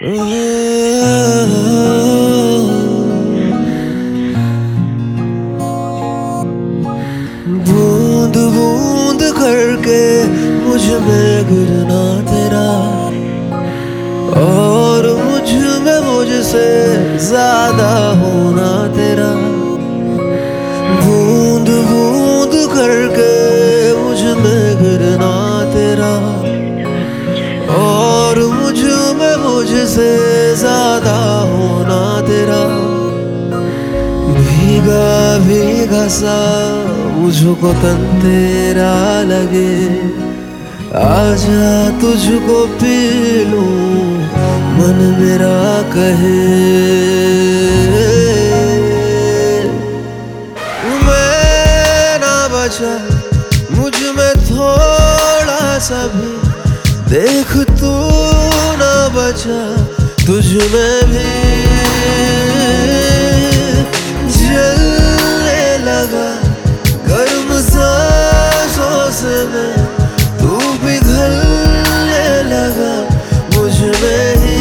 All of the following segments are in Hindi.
बूंद बूंद करके मुझ में गिरना तेरा, और मुझ में मुझसे ज्यादा होना तेरा। बूंद बूंद करके मुझ में गिरना तेरा, और मुझ में मुझसे ज्यादा होना तेरा। भीगा भीगा सा मुझको तन तेरा लगे, आजा तुझको पी लूं मन मेरा कहे। मैं ना बचा मुझ में थोड़ा सा भी, देख तू ना बचा तुझ में भी। जलने लगा गर्म सांसों से मैं, तू पिघलने लगा मुझ में ही।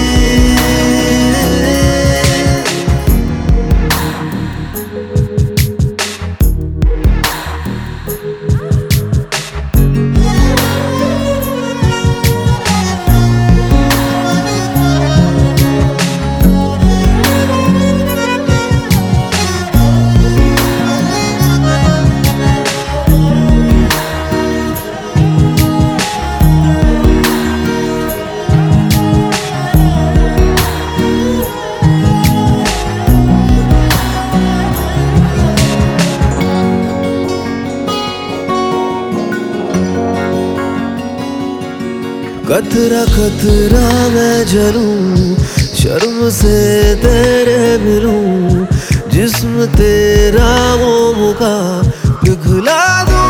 कतरा कतरा मैं जलूं, शर्म से तेरे मिलूं, जिस्म तेरा मोम का पिघला दूं।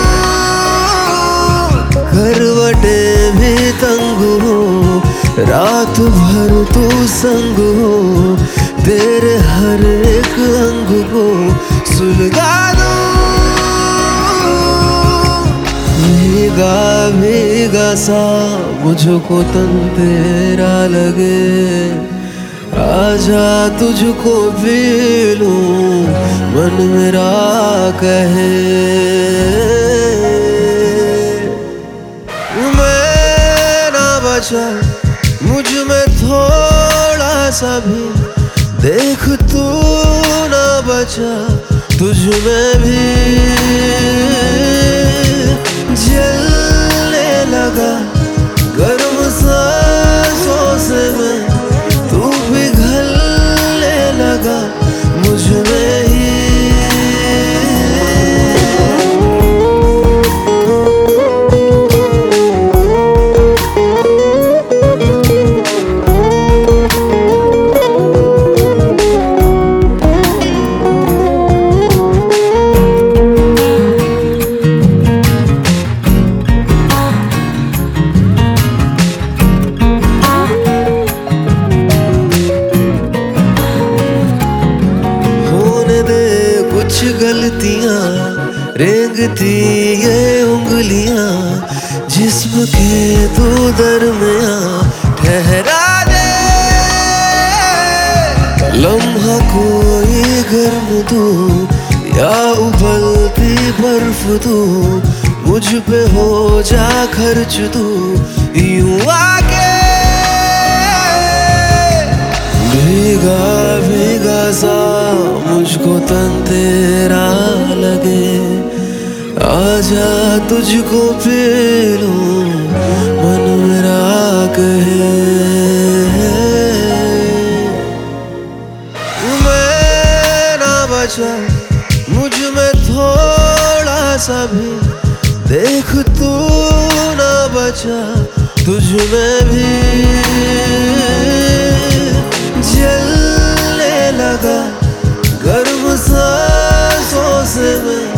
करवटे भी तंग हो, रात भर तू संग हो, तेरे हर एक अंग को सुलगा दूं। भीगा भीगा सा मुझको तन तेरा लगे, आजा तुझको पी लूं मन मेरा कहे। मैं ना बचा मुझ में थोड़ा सा भी, देख तू ना बचा तुझ में भी। जलने लगा गर्म सांसों से मैं, तू पिघलने लगा मुझ में ही। कुछ गलतियां रेंगती ये उंगलियां, जिस्म के तू दरमियां ठहरा दे। लम्हा कोई गर्म तू या उबलती बर्फ तू, मुझ पे हो जा खर्च तू यूं आके। भीगा भीगा सा मुझको तन तेरा लगे, आजा तुझको पी लूं मन मेरा कहे। मैं ना बचा मुझ में थोड़ा सा भी, देख तू ना बचा तुझ में भी। जलने लगा गर्म सांसों से मैं,